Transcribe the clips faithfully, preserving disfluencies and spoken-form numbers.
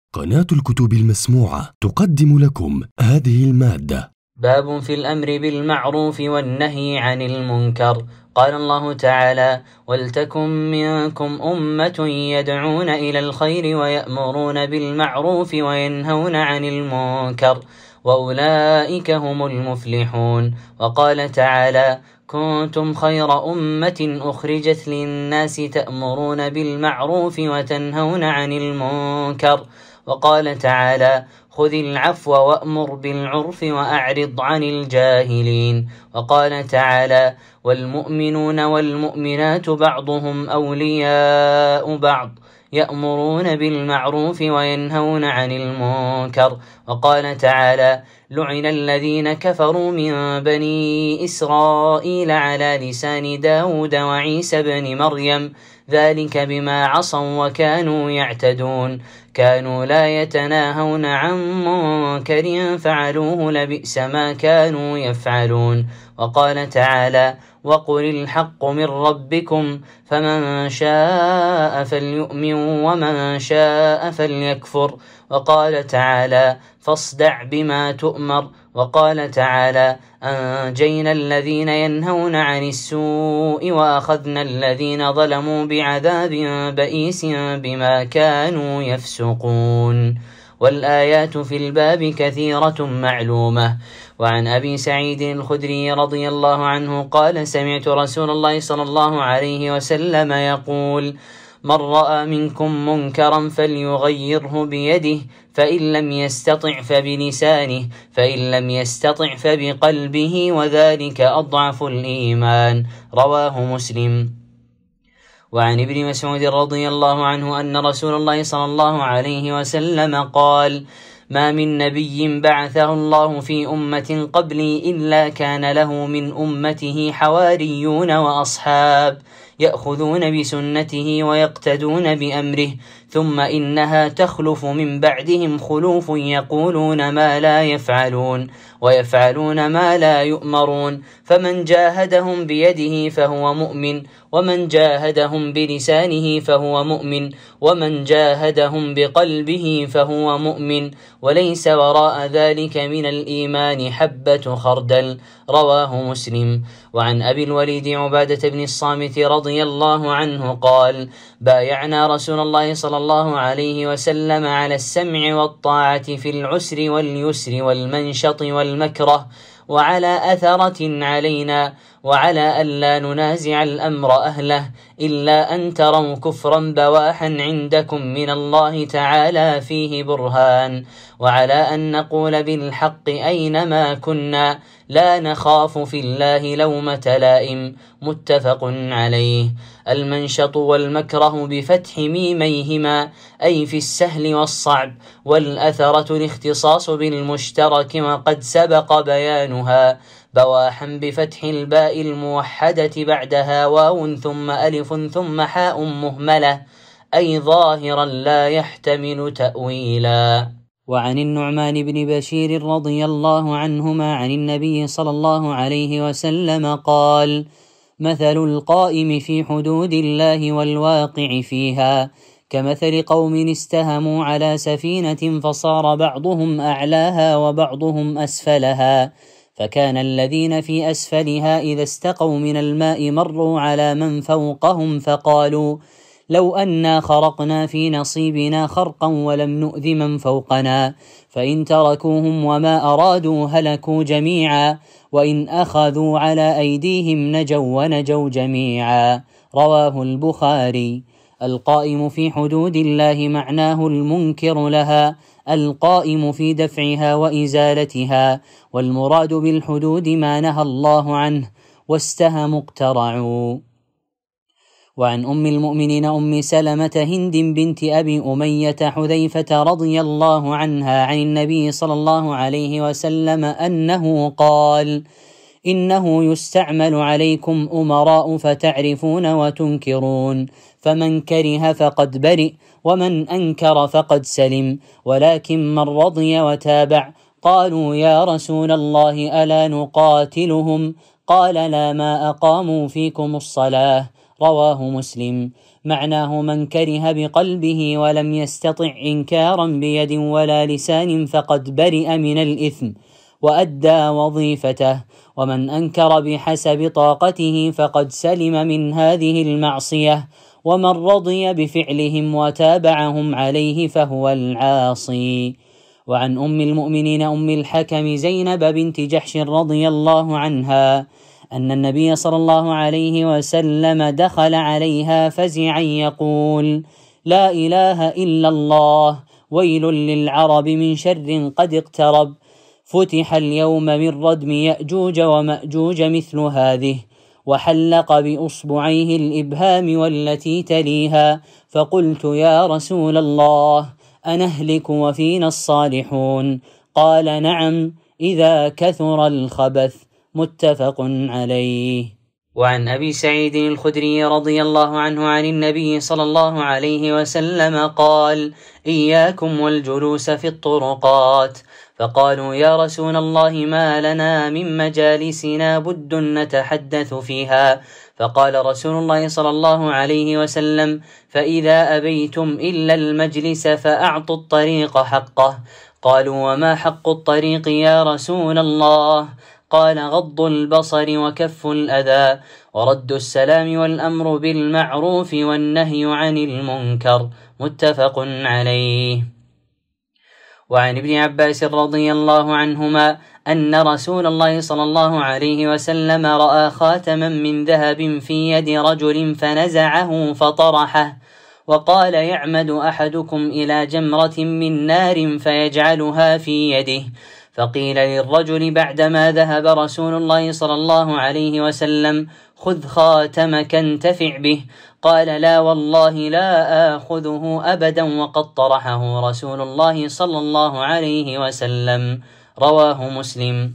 قناة الكتب المسموعة تقدم لكم هذه المادة. باب في الأمر بالمعروف والنهي عن المنكر. قال الله تعالى: ولتكن منكم أمة يدعون إلى الخير ويأمرون بالمعروف وينهون عن المنكر وأولئك هم المفلحون. وقال تعالى: كنتم خير أمة أخرجت للناس تأمرون بالمعروف وتنهون عن المنكر. وقال تعالى: خذ العفو وأمر بالعرف وأعرض عن الجاهلين. وقال تعالى: والمؤمنون والمؤمنات بعضهم أولياء بعض يأمرون بالمعروف وينهون عن المنكر. وقال تعالى: لعن الذين كفروا من بني إسرائيل على لسان داود وعيسى بن مريم ذلك بما عصوا وكانوا يعتدون كانوا لا يتناهون عن منكر فعلوه لبئس ما كانوا يفعلون. وقال تعالى: وقل الحق من ربكم فمن شاء فليؤمن ومن شاء فليكفر. وقال تعالى: فاصدع بما تؤمر. وقال تعالى: أنجينا الذين ينهون عن السوء وأخذنا الذين ظلموا بعذاب بئيس بما كانوا يفسقون. والآيات في الباب كثيرة معلومة. وعن أبي سعيد الخدري رضي الله عنه قال: سمعت رسول الله صلى الله عليه وسلم يقول: من رأى منكم منكرا فليغيره بيده فإن لم يستطع فبلسانه فإن لم يستطع فبقلبه وذلك أضعف الإيمان. رواه مسلم. وعن ابن مسعود رضي الله عنه أن رسول الله صلى الله عليه وسلم قال: ما من نبي بعثه الله في أمة قبلي إلا كان له من أمته حواريون وأصحاب يأخذون بسنته ويقتدون بأمره، ثم إنها تخلف من بعدهم خلوف يقولون ما لا يفعلون ويفعلون ما لا يؤمرون، فمن جاهدهم بيده فهو مؤمن، ومن جاهدهم بلسانه فهو مؤمن، ومن جاهدهم بقلبه فهو مؤمن، وليس وراء ذلك من الإيمان حبة خردل. رواه مسلم. وعن أبي الوليد عبادة بن الصامت رضي الله عنه قال: بايعنا رسول الله صلى الله عليه وسلم على السمع والطاعة في العسر واليسر والمنشط والمكره، وعلى أثرة علينا، وعلى ألا ننازع الأمر أهله إلا أن تروا كفرا بواحا عندكم من الله تعالى فيه برهان، وعلى أن نقول بالحق أينما كنا لا نخاف في الله لومة لائم. متفق عليه. المنشط والمكره بفتح ميميهما أي في السهل والصعب، والأثرة الاختصاص بالمشترك وقد سبق بيانها. بواحا بفتح الباء الموحدة بعدها واو ثم ألف ثم حاء مهملة أي ظاهرا لا يحتمل تأويلا. وعن النعمان بن بشير رضي الله عنهما عن النبي صلى الله عليه وسلم قال: مثل القائم في حدود الله والواقع فيها كمثل قوم استهموا على سفينة فصار بعضهم أعلاها وبعضهم أسفلها، فكان الذين في أسفلها إذا استقوا من الماء مروا على من فوقهم فقالوا: لو أنا خرقنا في نصيبنا خرقا ولم نؤذ من فوقنا، فإن تركوهم وما أرادوا هلكوا جميعا، وإن أخذوا على أيديهم نجوا ونجوا جميعا. رواه البخاري. القائم في حدود الله معناه المنكر لها، القائم في دفعها وإزالتها، والمراد بالحدود ما نهى الله عنه. واستهموا اقترعوا. وعن أم المؤمنين أم سلمة هند بنت أبي أمية حذيفة رضي الله عنها عن النبي صلى الله عليه وسلم أنه قال: إنه يستعمل عليكم أمراء فتعرفون وتنكرون، فمن كره فقد برئ، ومن أنكر فقد سلم، ولكن من رضي وتابع. قالوا: يا رسول الله ألا نقاتلهم؟ قال: لا ما أقاموا فيكم الصلاة. رواه مسلم. معناه من كره بقلبه ولم يستطع إنكارا بيد ولا لسان فقد برئ من الإثم وأدى وظيفته، ومن أنكر بحسب طاقته فقد سلم من هذه المعصية، ومن رضي بفعلهم وتابعهم عليه فهو العاصي. وعن أم المؤمنين أم الحكم زينب بنت جحش رضي الله عنها أن النبي صلى الله عليه وسلم دخل عليها فزعا يقول: لا إله إلا الله، ويل للعرب من شر قد اقترب، فتح اليوم من ردم يأجوج ومأجوج مثل هذه، وحلق بأصبعيه الإبهام والتي تليها، فقلت يا رسول الله أنهلك وفينا الصالحون؟ قال نعم إذا كثر الخبث، متفق عليه. وعن أبي سعيد الخدري رضي الله عنه عن النبي صلى الله عليه وسلم قال: إياكم والجلوس في الطرقات. فقالوا يا رسول الله ما لنا من مجالسنا بد نتحدث فيها. فقال رسول الله صلى الله عليه وسلم: فإذا أبيتم إلا المجلس فأعطوا الطريق حقه. قالوا وما حق الطريق يا رسول الله؟ قال: غض البصر وكف الأذى ورد السلام والأمر بالمعروف والنهي عن المنكر، متفق عليه. وعن ابن عباس رضي الله عنهما أن رسول الله صلى الله عليه وسلم رأى خاتما من ذهب في يد رجل فنزعه فطرحه، وقال: يعمد أحدكم إلى جمرة من نار فيجعلها في يده. فقيل للرجل بعدما ذهب رسول الله صلى الله عليه وسلم: خذ خاتمك انتفع به. قال: لا والله لا آخذه أبدا وقد طرحه رسول الله صلى الله عليه وسلم، رواه مسلم.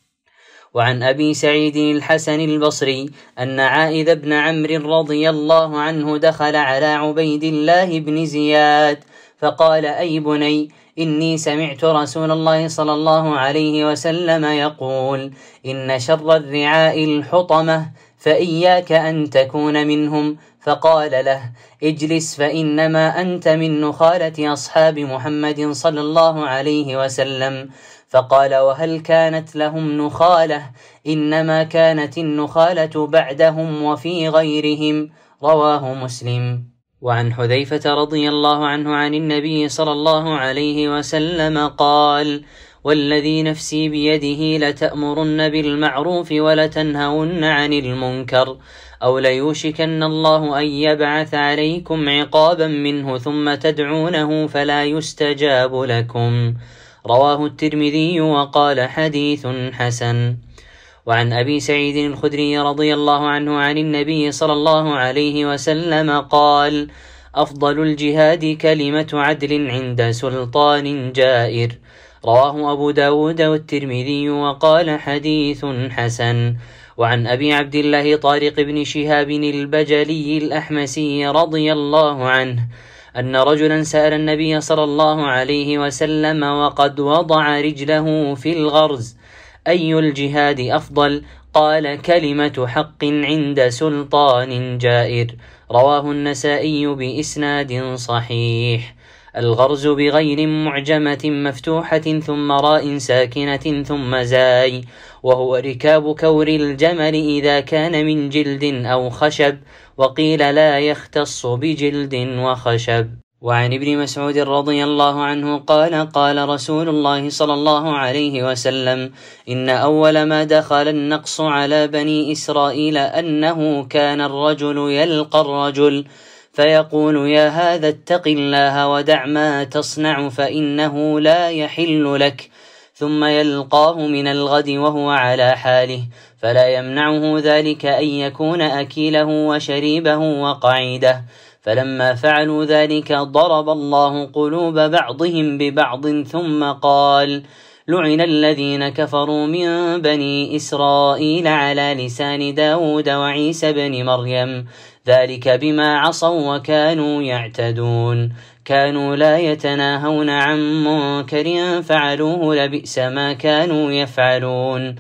وعن أبي سعيد الحسن البصري أن عائذ بن عمرو رضي الله عنه دخل على عبيد الله بن زياد فقال: أي بني، إني سمعت رسول الله صلى الله عليه وسلم يقول: إن شر الرعاء الحطمة، فإياك أن تكون منهم. فقال له: اجلس فإنما أنت من نخالة أصحاب محمد صلى الله عليه وسلم. فقال: وهل كانت لهم نخالة؟ إنما كانت النخالة بعدهم وفي غيرهم، رواه مسلم. وعن حذيفة رضي الله عنه عن النبي صلى الله عليه وسلم قال: والذي نفسي بيده لتأمرن بالمعروف ولتنهون عن المنكر، أو ليوشكن الله أن يبعث عليكم عقابا منه ثم تدعونه فلا يستجاب لكم، رواه الترمذي وقال حديث حسن. وعن أبي سعيد الخدري رضي الله عنه عن النبي صلى الله عليه وسلم قال: أفضل الجهاد كلمة عدل عند سلطان جائر، رواه أبو داود والترمذي وقال حديث حسن. وعن أبي عبد الله طارق بن شهاب البجلي الأحمسي رضي الله عنه أن رجلا سأل النبي صلى الله عليه وسلم وقد وضع رجله في الغرز: أي الجهاد أفضل؟ قال: كلمة حق عند سلطان جائر، رواه النسائي بإسناد صحيح. الغرز بغير معجمة مفتوحة ثم راء ساكنة ثم زاي، وهو ركاب كور الجمل إذا كان من جلد أو خشب، وقيل لا يختص بجلد وخشب. وعن ابن مسعود رضي الله عنه قال: قال رسول الله صلى الله عليه وسلم: إن أول ما دخل النقص على بني إسرائيل أنه كان الرجل يلقى الرجل فيقول: يا هذا اتق الله ودع ما تصنع فإنه لا يحل لك، ثم يلقاه من الغد وهو على حاله، فلا يمنعه ذلك أن يكون أكيله وشريبه وقعيده. فلما فعلوا ذلك ضرب الله قلوب بعضهم ببعض ثم قال: لعن الذين كفروا من بني إسرائيل على لسان داود وعيسى بن مريم، ذلك بما عصوا وكانوا يعتدون، كانوا لا يتناهون عن منكر فعلوه لبئس ما كانوا يفعلون.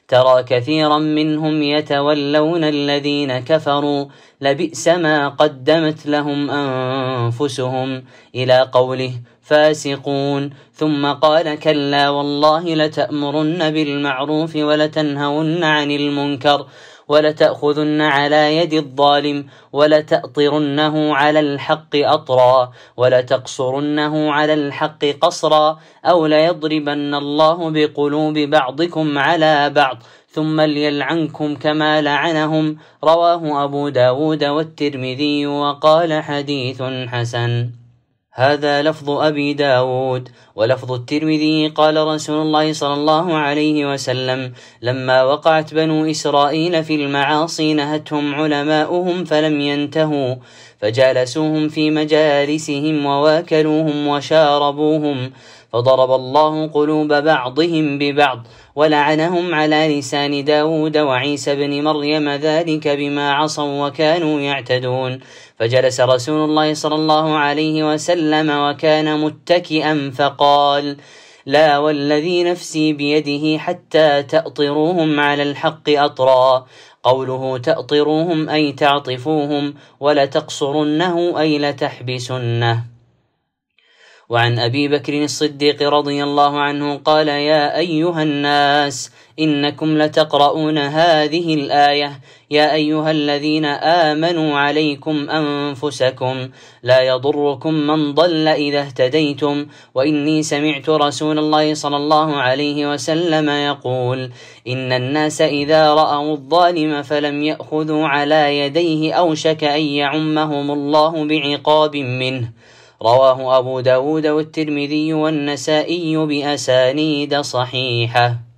ترى كثيرا منهم يتولون الذين كفروا لبئس ما قدمت لهم أنفسهم إلى قوله فاسقون. ثم قال كلا والله لتأمرن بالمعروف ولتنهون عن المنكر ولتأخذن على يد الظالم ولتأطرنه على الحق أطرا ولتقصرنه على الحق قصرا أو ليضربن الله بقلوب بعضكم على بعض ثم ليلعنكم كما لعنهم. رواه أبو داود والترمذي وقال حديث حسن. هذا لفظ أبي داود. ولفظ الترمذي قال رسول الله صلى الله عليه وسلم لما وقعت بنو إسرائيل في المعاصي نهتهم علماؤهم فلم ينتهوا فجالسوهم في مجالسهم وواكلوهم وشاربوهم فضرب الله قلوب بعضهم ببعض ولعنهم على لسان داود وعيسى بن مريم ذلك بما عصوا وكانوا يعتدون. فجلس رسول الله صلى الله عليه وسلم وكان متكئا فقال لا والذي نفسي بيده حتى تأطروهم على الحق أطرا. قوله تأطروهم أي تعطفوهم ولتقصرنه أي لتحبسنه. وعن أبي بكر الصديق رضي الله عنه قال يا أيها الناس إنكم لتقرؤون هذه الآية يا أيها الذين آمنوا عليكم أنفسكم لا يضركم من ضل إذا اهتديتم وإني سمعت رسول الله صلى الله عليه وسلم يقول إن الناس إذا رأوا الظالم فلم يأخذوا على يديه أوشك أن يعمهم الله بعقاب منه. رواه أبو داود والترمذي والنسائي بأسانيد صحيحة.